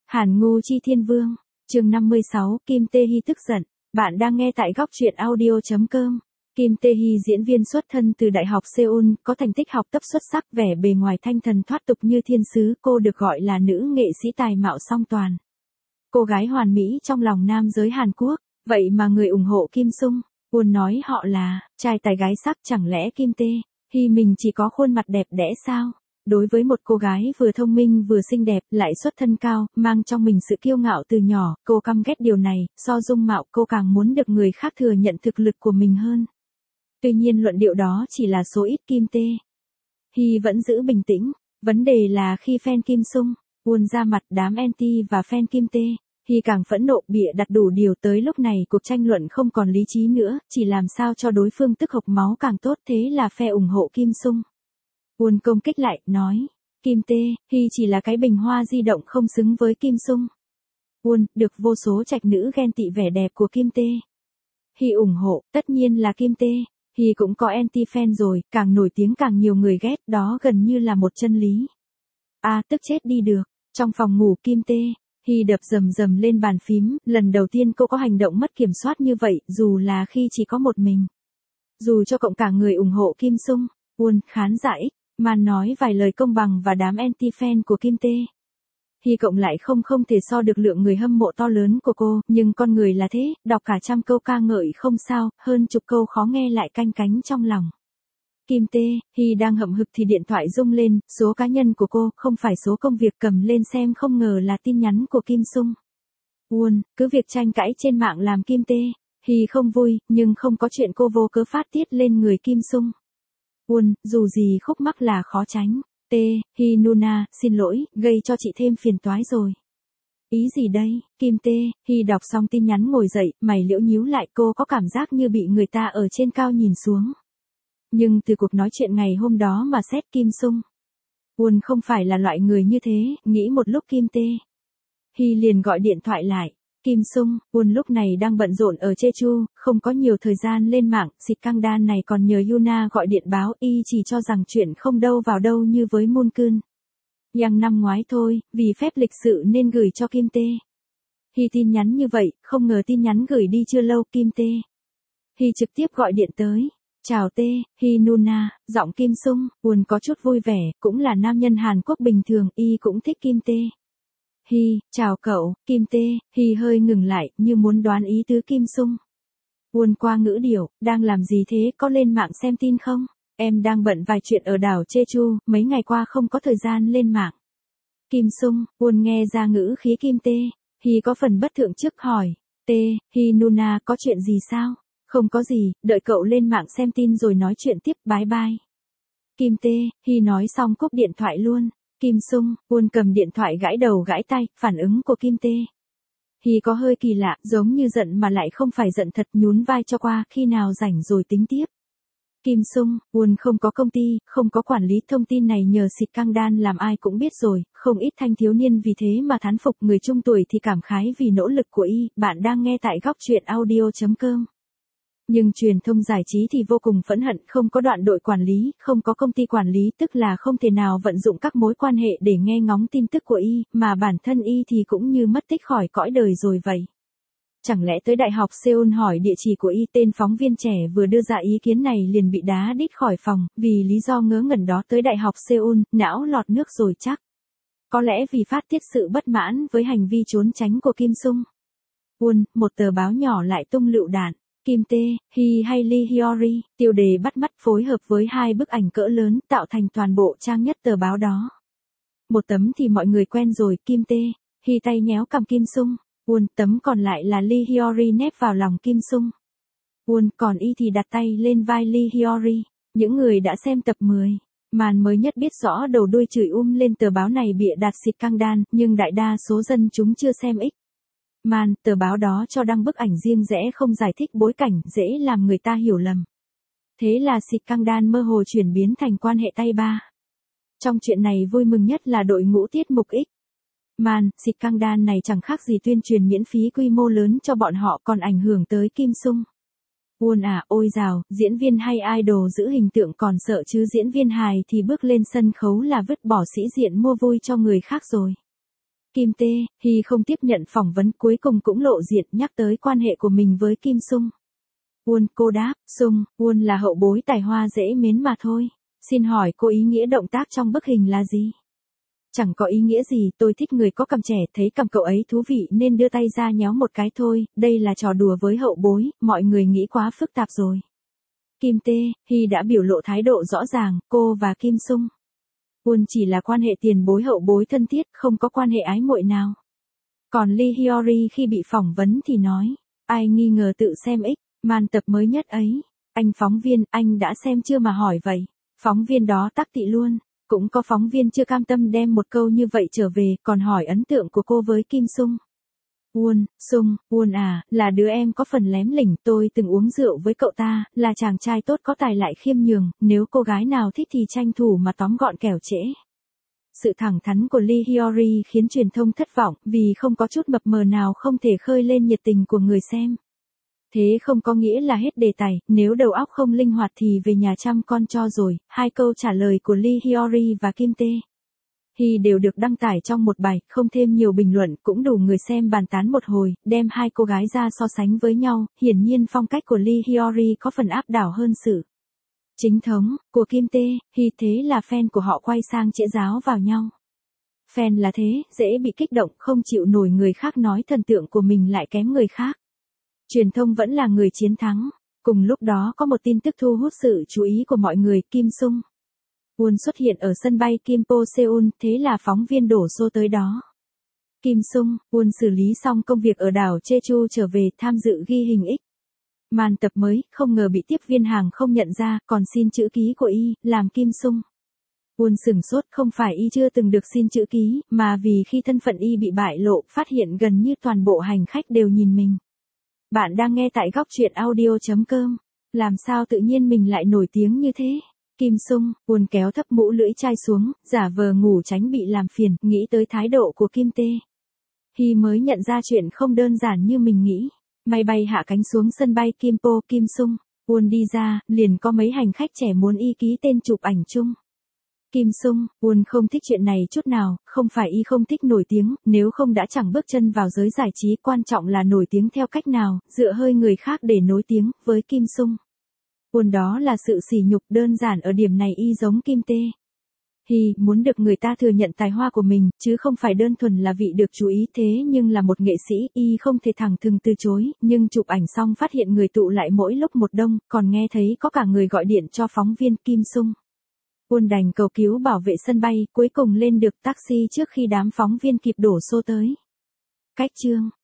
Hàn Ngu Chi Thiên Vương, chương 56, Kim Tae Hee tức giận. Bạn đang nghe tại góc truyện audio.com. Kim Tae Hee diễn viên xuất thân từ Đại học Seoul, có thành tích học tập xuất sắc, vẻ bề ngoài thanh thần thoát tục như thiên sứ, cô được gọi là nữ nghệ sĩ tài mạo song toàn. Cô gái hoàn mỹ trong lòng nam giới Hàn Quốc, vậy mà người ủng hộ Kim Sung Won nói họ là trai tài gái sắc, chẳng lẽ Kim Tae Hee mình chỉ có khuôn mặt đẹp đẽ sao? Đối với một cô gái vừa thông minh vừa xinh đẹp, lại xuất thân cao, mang trong mình sự kiêu ngạo từ nhỏ, cô căm ghét điều này, so dung mạo cô càng muốn được người khác thừa nhận thực lực của mình hơn. Tuy nhiên luận điệu đó chỉ là số ít. Kim Tae Hee vẫn giữ bình tĩnh, vấn đề là khi fan Kim Sung Won ra mặt, đám anti và fan Kim Tae Hee càng phẫn nộ, bịa đặt đủ điều. Tới lúc này cuộc tranh luận không còn lý trí nữa, chỉ làm sao cho đối phương tức hộc máu càng tốt, thế là phe ủng hộ Kim Sung Won công kích lại, nói, Kim Tae Hee chỉ là cái bình hoa di động không xứng với Kim Sung Won, được vô số trạch nữ ghen tị vẻ đẹp của Kim Tae Hee ủng hộ. Tất nhiên là Kim Tae Hee cũng có anti-fan rồi, càng nổi tiếng càng nhiều người ghét, đó gần như là một chân lý. Tức chết đi được. Trong phòng ngủ, Kim Tae Hee đập rầm rầm lên bàn phím, lần đầu tiên cô có hành động mất kiểm soát như vậy, dù là khi chỉ có một mình. Dù cho cộng cả người ủng hộ Kim Sung Won, khán giả X Man nói vài lời công bằng và đám anti-fan của Kim Tae Hee cộng lại không thể so được lượng người hâm mộ to lớn của cô, nhưng con người là thế, đọc cả trăm câu ca ngợi không sao, hơn chục câu khó nghe lại canh cánh trong lòng. Kim Tae Hee đang hậm hực thì điện thoại rung lên, số cá nhân của cô, không phải số công việc. Cầm lên xem, không ngờ là tin nhắn của Kim Sung Won. Cứ việc tranh cãi trên mạng làm Kim Tae Hee không vui, nhưng không có chuyện cô vô cớ phát tiết lên người Kim Sung Won, dù gì khúc mắc là khó tránh. Hee Nuna, xin lỗi, gây cho chị thêm phiền toái rồi. Ý gì đây? Kim Tae Hee đọc xong tin nhắn ngồi dậy, mày liễu nhíu lại, cô có cảm giác như bị người ta ở trên cao nhìn xuống. Nhưng từ cuộc nói chuyện ngày hôm đó mà xét, Kim Sung Won không phải là loại người như thế. Nghĩ một lúc, Kim Tae Hee liền gọi điện thoại lại. Kim Sung Won lúc này đang bận rộn ở Jeju, không có nhiều thời gian lên mạng. Xịt căng đan này còn nhờ Yuna gọi điện báo, y chỉ cho rằng chuyện không đâu vào đâu như với Moonkun Yang năm ngoái thôi, vì phép lịch sự nên gửi cho Kim Tae Hee tin nhắn như vậy, không ngờ tin nhắn gửi đi chưa lâu, Kim Tae Hee trực tiếp gọi điện tới. Chào Tae Hee Nuna, giọng Kim Sung Won có chút vui vẻ, cũng là nam nhân Hàn Quốc bình thường, y cũng thích Kim Tae Hee, chào cậu. Kim Tae Hee hơi ngừng lại, như muốn đoán ý tứ Kim Sung Won qua ngữ điệu, đang làm gì thế, có lên mạng xem tin không? Em đang bận vài chuyện ở đảo Jeju, mấy ngày qua không có thời gian lên mạng. Kim Sung Won nghe ra ngữ khí Kim Tae Hee có phần bất thượng trước hỏi. Tae Hee Nuna, có chuyện gì sao? Không có gì, đợi cậu lên mạng xem tin rồi nói chuyện tiếp, bye bye. Kim Tae Hee nói xong cúp điện thoại luôn. Kim Sung Won cầm điện thoại gãi đầu gãi tay, phản ứng của Kim Tae Hee có hơi kỳ lạ, giống như giận mà lại không phải giận thật, nhún vai cho qua, khi nào rảnh rồi tính tiếp. Kim Sung Won không có công ty, không có quản lý, thông tin này nhờ Xịt căng đan làm ai cũng biết rồi, không ít thanh thiếu niên vì thế mà thán phục, người trung tuổi thì cảm khái vì nỗ lực của y. Bạn đang nghe tại góc truyện audio.com. Nhưng truyền thông giải trí thì vô cùng phẫn hận, không có đoạn đội quản lý, không có công ty quản lý, tức là không thể nào vận dụng các mối quan hệ để nghe ngóng tin tức của y, mà bản thân y thì cũng như mất tích khỏi cõi đời rồi vậy. Chẳng lẽ tới Đại học Seoul hỏi địa chỉ của y, tên phóng viên trẻ vừa đưa ra ý kiến này liền bị đá đít khỏi phòng, vì lý do ngớ ngẩn đó. Tới Đại học Seoul, não lọt nước rồi chắc. Có lẽ vì phát tiết sự bất mãn với hành vi trốn tránh của Kim Sung Won, một tờ báo nhỏ lại tung lựu đạn. Kim Tae Hee hay Lee Hyori, tiêu đề bắt mắt phối hợp với hai bức ảnh cỡ lớn, tạo thành toàn bộ trang nhất tờ báo đó. Một tấm thì mọi người quen rồi, Kim Tae Hee tay nhéo cằm Kim Sung Won, tấm còn lại là Lee Hyori nép vào lòng Kim Sung Won, còn y thì đặt tay lên vai Lee Hyori. Những người đã xem tập 10 màn mới nhất biết rõ đầu đuôi chửi lên tờ báo này bịa đặt xịt căng đan, nhưng đại đa số dân chúng chưa xem man, tờ báo đó cho đăng bức ảnh riêng rẽ, không giải thích bối cảnh, dễ làm người ta hiểu lầm. Thế là Xịt căng đan mơ hồ chuyển biến thành quan hệ tay ba. Trong chuyện này vui mừng nhất là đội ngũ tiết mục man, Xịt căng đan này chẳng khác gì tuyên truyền miễn phí quy mô lớn cho bọn họ, còn ảnh hưởng tới Kim Sung Won à, ôi dào, diễn viên hay idol giữ hình tượng còn sợ chứ diễn viên hài thì bước lên sân khấu là vứt bỏ sĩ diện mua vui cho người khác rồi. Kim Tae Hy không tiếp nhận phỏng vấn, cuối cùng cũng lộ diện nhắc tới quan hệ của mình với Kim Sung. Won, cô đáp, Sung, Won là hậu bối tài hoa dễ mến mà thôi. Xin hỏi cô ý nghĩa động tác trong bức hình là gì? Chẳng có ý nghĩa gì, tôi thích người có cằm trẻ, thấy cằm cậu ấy thú vị nên đưa tay ra nhéo một cái thôi, đây là trò đùa với hậu bối, mọi người nghĩ quá phức tạp rồi. Kim Tae Hy đã biểu lộ thái độ rõ ràng, cô và Kim Sung Won chỉ là quan hệ tiền bối hậu bối thân thiết, không có quan hệ ái muội nào. Còn Lee Hyori khi bị phỏng vấn thì nói, ai nghi ngờ tự xem màn tập mới nhất ấy. Anh phóng viên, anh đã xem chưa mà hỏi vậy? Phóng viên đó tắc tị luôn. Cũng có phóng viên chưa cam tâm đem một câu như vậy trở về, còn hỏi ấn tượng của cô với Kim Sung Won. Sung Won à, là đứa em có phần lém lỉnh, tôi từng uống rượu với cậu ta, là chàng trai tốt có tài lại khiêm nhường, nếu cô gái nào thích thì tranh thủ mà tóm gọn kẻo trễ. Sự thẳng thắn của Lee Hyori khiến truyền thông thất vọng, vì không có chút mập mờ nào không thể khơi lên nhiệt tình của người xem. Thế không có nghĩa là hết đề tài, nếu đầu óc không linh hoạt thì về nhà chăm con cho rồi. Hai câu trả lời của Lee Hyori và Kim Tae Hy đều được đăng tải trong một bài, không thêm nhiều bình luận, cũng đủ người xem bàn tán một hồi, đem hai cô gái ra so sánh với nhau. Hiển nhiên phong cách của Lee Hyori có phần áp đảo hơn sự chính thống của Kim Tae Hy, thế là fan của họ quay sang chĩa giáo vào nhau. Fan là thế, dễ bị kích động, không chịu nổi người khác nói thần tượng của mình lại kém người khác. Truyền thông vẫn là người chiến thắng. Cùng lúc đó có một tin tức thu hút sự chú ý của mọi người, Kim Sung Won xuất hiện ở sân bay Kimpo Seoul, thế là phóng viên đổ xô tới đó. Kim Sung Won xử lý xong công việc ở đảo Jeju trở về tham dự ghi hình màn tập mới, không ngờ bị tiếp viên hàng không nhận ra, còn xin chữ ký của y, làm Kim Sung Won sửng sốt, không phải y chưa từng được xin chữ ký, mà vì khi thân phận y bị bại lộ, phát hiện gần như toàn bộ hành khách đều nhìn mình. Bạn đang nghe tại góc truyện audio.com. Làm sao tự nhiên mình lại nổi tiếng như thế? Kim Sung Won kéo thấp mũ lưỡi chai xuống, giả vờ ngủ tránh bị làm phiền, nghĩ tới thái độ của Kim Tae Hy mới nhận ra chuyện không đơn giản như mình nghĩ. Máy bay hạ cánh xuống sân bay Kimpo, Kim Sung Won đi ra, liền có mấy hành khách trẻ muốn y ký tên chụp ảnh chung. Kim Sung Won không thích chuyện này chút nào, không phải y không thích nổi tiếng, nếu không đã chẳng bước chân vào giới giải trí, quan trọng là nổi tiếng theo cách nào, dựa hơi người khác để nổi tiếng. Với Kim Sung Won đó là sự sỉ nhục, đơn giản ở điểm này y giống Kim Tae Hy, muốn được người ta thừa nhận tài hoa của mình, chứ không phải đơn thuần là vị được chú ý. Thế nhưng là một nghệ sĩ, y không thể thẳng thừng từ chối, nhưng chụp ảnh xong phát hiện người tụ lại mỗi lúc một đông, còn nghe thấy có cả người gọi điện cho phóng viên. Kim Sung Won đành cầu cứu bảo vệ sân bay, cuối cùng lên được taxi trước khi đám phóng viên kịp đổ xô tới. Cách chương